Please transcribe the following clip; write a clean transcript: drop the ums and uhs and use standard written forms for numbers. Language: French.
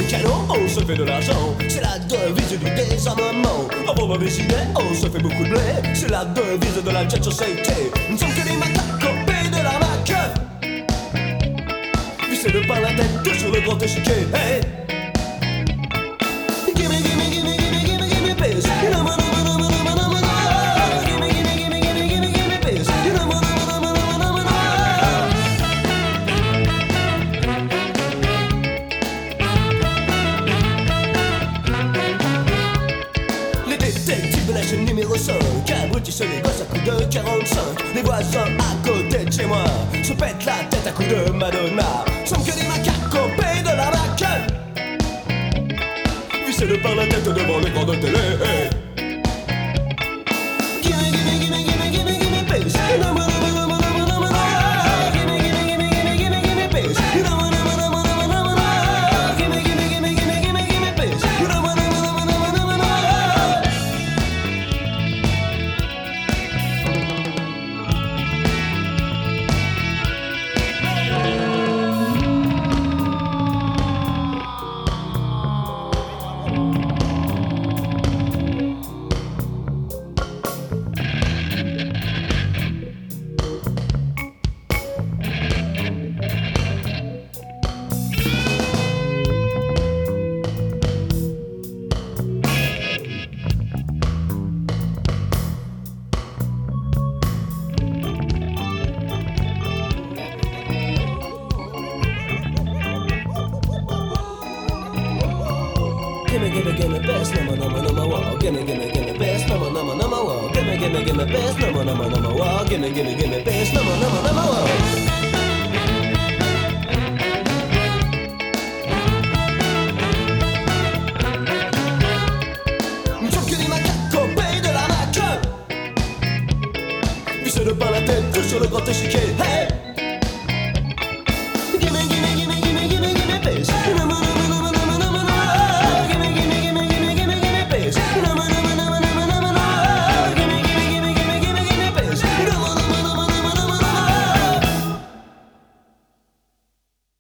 des canons, on se fait de l'argent. C'est la devise du désarmement. Avant de décider, on se fait beaucoup de blé. C'est la devise de la jet society. Nous sommes que des macaques copiés de l'arnaque. Vissés de par la tête, tout sur le grand échiquier. Hey. Gimme, gimme, gimme, gimme, gimme, gimme peace. You know, gimme, gimme, gimme, gimme, gimme, gimme peace. You know, les détectives de la chaîne numéro 5 abrutissent les gosses à coups de 45. Les voisins à côté de chez moi se pètent la tête à coups de Madonna. Sommes que des macaques au pays de l'arnaque. Vissés de par la tête devant l'écran de télé. Gimme, gimme, gimme, gimme, gimme, gimme peace. You know, gimme, gimme, gimme, gimme, gimme, gimme peace. You know, gimme, gimme, gimme, gimme, gimme, gimme peace. You know, gimme, gimme, gimme best, number, number, number, wow. Gimme, gimme, gimme best, number, number, number, wow. Gimme, gimme, gimme best, number, number, number, wow. Gimme, gimme, gimme best, number, number, number, wow. Nous sommes que des macaques au pays de l'arnaque. Vissés de par la tête, tous sur le grand échiquier. Hey!